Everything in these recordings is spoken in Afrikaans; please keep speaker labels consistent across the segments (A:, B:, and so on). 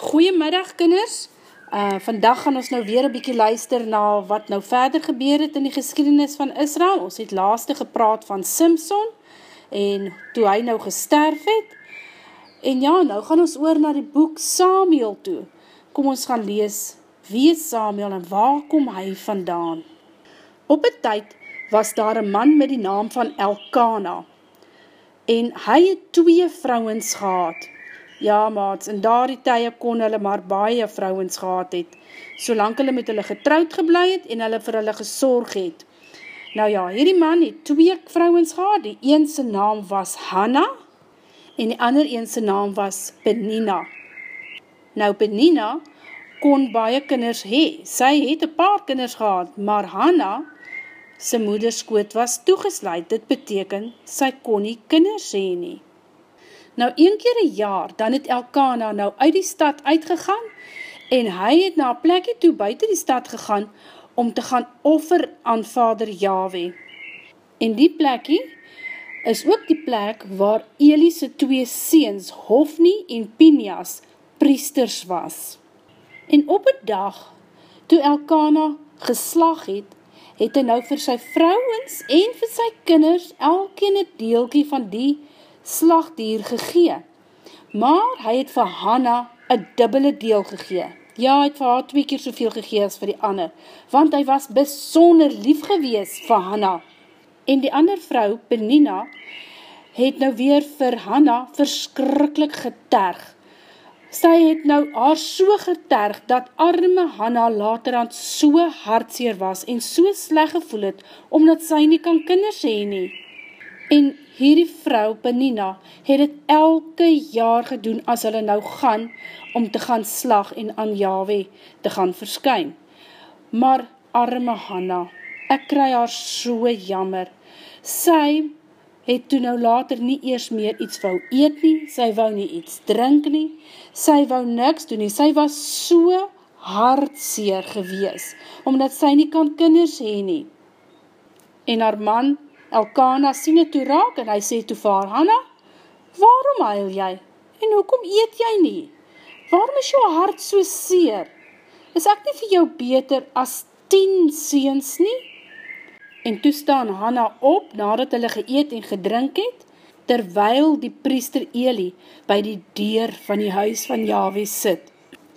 A: Goeiemiddag kinders, vandag gaan ons nou weer 'n bietjie luister na wat nou verder gebeur het in die geskiedenis van Israel. Ons het laaste gepraat van Samson en toe hy nou gesterf het. En ja, nou gaan ons oor na die boek Samuel toe. Kom ons gaan lees, wie is Samuel en waar kom hy vandaan? Op 'n tyd was daar 'n man met die naam van Elkana en hy het 2 vrouens gehad. Ja, maats, in daardie tye kon hulle maar baie vrouens gehad het, solank hulle met hulle getroud gebly het en hulle vir hulle gesorg het. Nou ja, hierdie man het 2 vrouens gehad, die een se naam was Hanna, en die ander een se naam was Penina. Nou, Penina kon baie kinders hê, sy het 'n paar kinders gehad, maar Hanna sy moederskoot was toegesluit, dit beteken, sy kon nie kinders hê nie. Nou, een keer 'n jaar, dan het Elkana nou uit die stad uitgegaan, en hy het na 'n plekkie toe buite die stad gegaan, om te gaan offer aan Vader Jahwe. En die plekkie is ook die plek waar Eli se 2 seuns, Hofni en Pinjas, priesters was. En op 'n dag, toe Elkana geslag het, het hy nou vir sy vrouens en vir sy kinders elkeen 'n deeltjie van die slagdier gegee. Maar hy het vir Hanna 'n dubbele deel gegee. Ja, hy het vir haar 2 keer soveel gegee as vir die ander, want hy was besonder lief gewees vir Hanna. En die ander vrou, Penina, het nou weer vir Hanna verskriklik geterg. Sy het nou haar so geterg, dat arme Hanna laterand so hartseer was en so sleg gevoel het, omdat sy nie kan kinders hê nie. En hierdie vrou, Penina, het dit elke jaar gedoen as hulle nou gaan, om te gaan slag en aan Jahwe te gaan verskyn. Maar arme Hanna, ek kry haar so jammer. Sy het toe nou later nie eers meer iets wou eet nie, sy wou nie iets drink nie, sy wou niks doen nie, sy was so hartseer gewees, omdat sy nie kan kinders hê nie. En haar man, Elkana, sien het toe raak, en hy sê toe vir haar, Hanna, waarom huil jy? En hoekom eet jy nie? Waarom is jou hart so seer? Is ek nie vir jou beter as 10 seuns nie? En toe staan Hanna op, nadat hulle geëet en gedrink het, terwyl die priester Eli by die deur van die huis van Jahwe sit.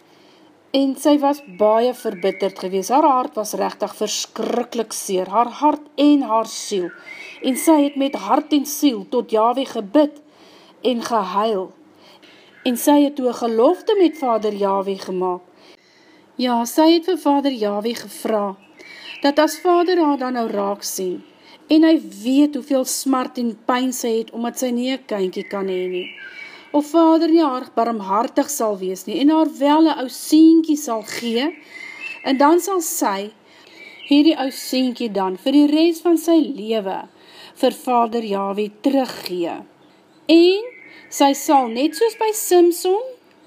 A: En sy was baie verbitterd gewees, haar hart was regtig verskriklik seer, haar hart en haar siel, en sy het met hart en siel tot Jahwe gebid en gehuil, en sy het toe 'n gelofte met Vader Jahwe gemaak. Ja, sy het vir Vader Jahwe gevra, dat as Vader haar dan nou raak sien, en hy weet hoeveel smart en pyn sy het, omdat sy nie 'n kindjie kan hê nie, of Vader nie haar barmhartig sal wees nie, en haar wel 'n ou seentjie sal gee, en dan sal sy hierdie ou seentjie dan vir die res van sy lewe vir Vader Jahwe teruggee. En sy sal net soos by Samson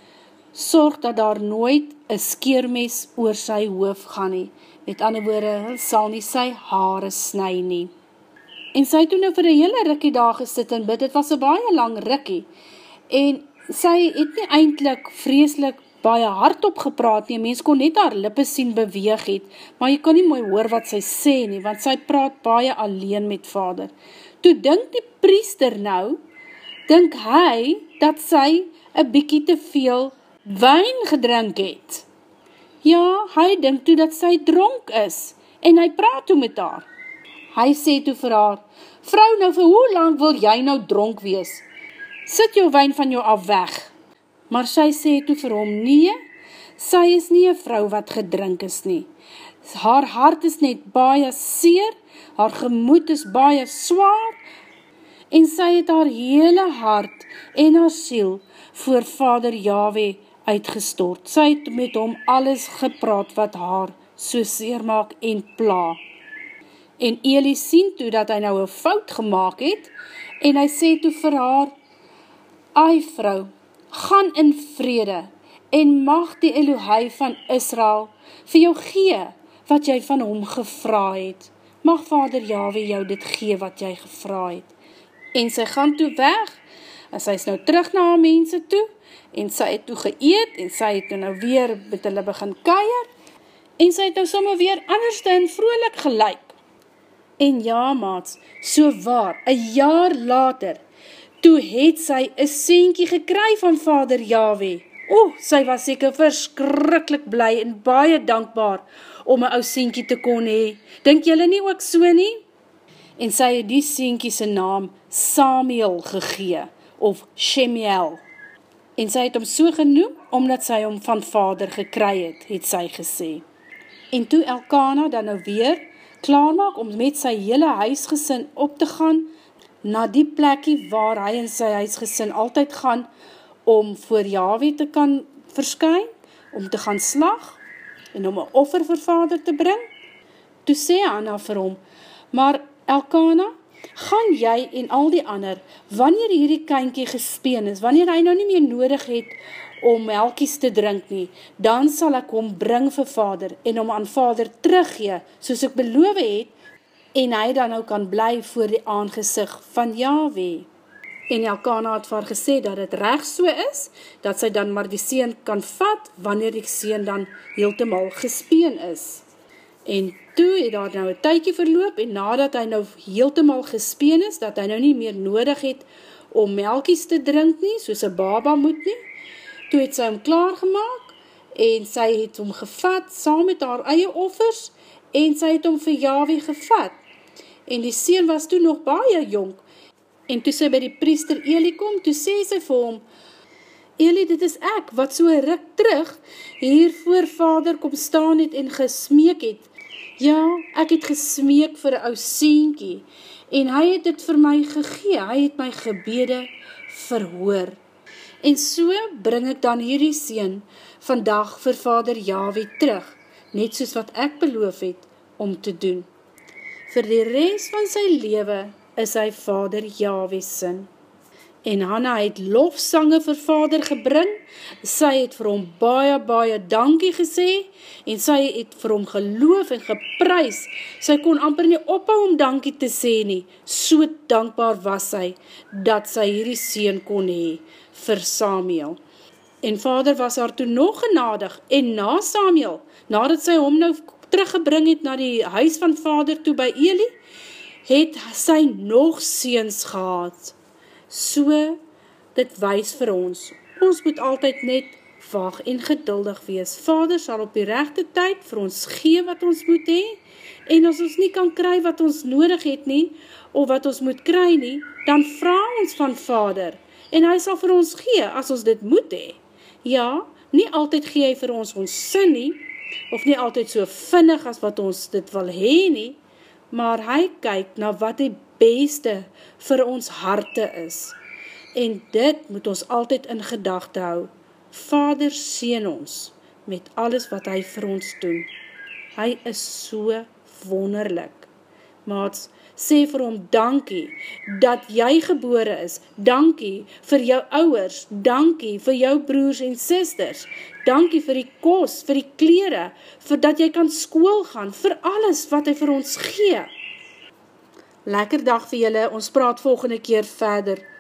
A: sorg dat daar nooit 'n skeermes oor sy hoof gaan nie. Met ander woorde, hy sal nie sy hare sny nie. En sy het toe nou vir 'n hele rukkie daar gesit en bid, dit was 'n baie lang rukkie. En sy het nie eintlik vreeslik baie hardop gepraat nie, mens kon net haar lippe sien beweeg het, maar jy kan nie mooi hoor wat sy sê nie, want sy praat baie alleen met Vader. Toe dink die priester nou, dink hy dat sy 'n bietjie te veel wyn gedrink het. Ja, hy dink toe dat sy dronk is, en hy praat toe met haar. Hy sê toe vir haar, vrou, nou vir hoe lang wil jy nou dronk wees? Sit jou wyn van jou af weg. Maar sy sê toe vir hom, nee, sy is nie 'n vrou wat gedrink is nie. Haar hart is net baie seer, haar gemoed is baie swaar, en sy het haar hele hart en haar siel voor Vader Jahwe uitgestort. Sy het met hom alles gepraat wat haar so seer maak en pla. En Eli sien toe dat hy nou 'n fout gemaak het, en hy sê toe vir haar, ai vrou, gaan in vrede, en mag die Elohei van Israel vir jou gee, wat jy van hom gevra het. Mag Vader Jahwe jou dit gee wat jy gevra het. En sy gaan toe weg, en sy is nou terug na haar mense toe, en sy het toe geëet, en sy het nou weer met hulle begin kuier, en sy het nou sommer weer anderste en vrolik gelyk. En ja, maats, so waar, 'n jaar later, toe het sy 'n seentjie gekry van Vader Jahwe. Sy was seker verskriklik bly en baie dankbaar om 'n ou seentjie te kon hê. Dink julle nie ook so nie? En sy het die seentjie se naam Samuel gegee, of Shemiel. En sy het hom so genoem, omdat sy hom van Vader gekry het sy gesê. En toe Elkana dan nou weer klaarmaak om met sy hele huisgesin op te gaan, na die plekkie waar hy en sy huisgesin altyd gaan, om voor Jahwe te kan verskyn, om te gaan slag, en om 'n offer vir Vader te bring. Toe sê Hanna vir hom, maar Elkana, gaan jy en al die ander, wanneer hierdie kindjie gespeen is, wanneer hy nou nie meer nodig het om melkies te drink nie, dan sal ek hom bring vir Vader, en hom aan Vader teruggee, soos ek beloof het, en hy dan nou kan bly voor die aangesig van Jahwe. En Elkana het vir haar gesê dat het reg so is, dat sy dan maar die seun kan vat, wanneer die seun dan heeltemal gespeen is. En toe het daar nou 'n tydjie verloop, en nadat hy nou heeltemal gespeen is, dat hy nou nie meer nodig het om melkies te drink nie, soos 'n baba moet nie, toe het sy hom klaargemaak, en sy het hom gevat, saam met haar eie offers, en sy het hom vir Jahwe gevat. En die seun was toe nog baie jonk, en toe sy by die priester Eli kom, toe sê sy vir hom, Eli, dit is ek, wat so 'n ruk terug, hier voor Vader kom staan het en gesmeek het. Ja, ek het gesmeek vir 'n ou seentjie, en hy het dit vir my gegee, hy het my gebede verhoor. En so bring ek dan hierdie seun vandag vir Vader Jahwe terug, net soos wat ek beloof het om te doen. Vir die res van sy lewe is hy Vader Jahwe se. En Hanna het lofsange vir Vader gebring, sy het vir hom baie dankie gesê, en sy het vir hom geloof en geprys, sy kon amper nie ophou om dankie te sê nie, so dankbaar was sy, dat sy hierdie seun kon hê, vir Samuel. En Vader was haar toe nog genadig, en na Samuel, nadat sy hom nou teruggebring het na die huis van Vader toe by Eli, het sy nog seuns gehad. So, dit wys vir ons moet altyd net wag en geduldig wees. Vader sal op die regte tyd vir ons gee wat ons moet hê, en as ons nie kan kry wat ons nodig het nie, of wat ons moet kry nie, dan vra ons van Vader, en hy sal vir ons gee, as ons dit moet hê. Ja, nie altyd gee hy vir ons sin nie, of nie altyd so vinnig as wat ons dit wil hê nie, maar hy kyk na wat die beste vir ons harte is. En dit moet ons altyd in gedagte hou. Vader seën ons met alles wat hy vir ons doen. Hy is so wonderlik. Maats, sê vir hom dankie dat jy gebore is. Dankie vir jou ouers. Dankie vir jou broers en susters. Dankie vir die kos, vir die klere, vir dat jy kan skool gaan, vir alles wat hy vir ons gee. Lekker dag vir julle, ons praat volgende keer verder.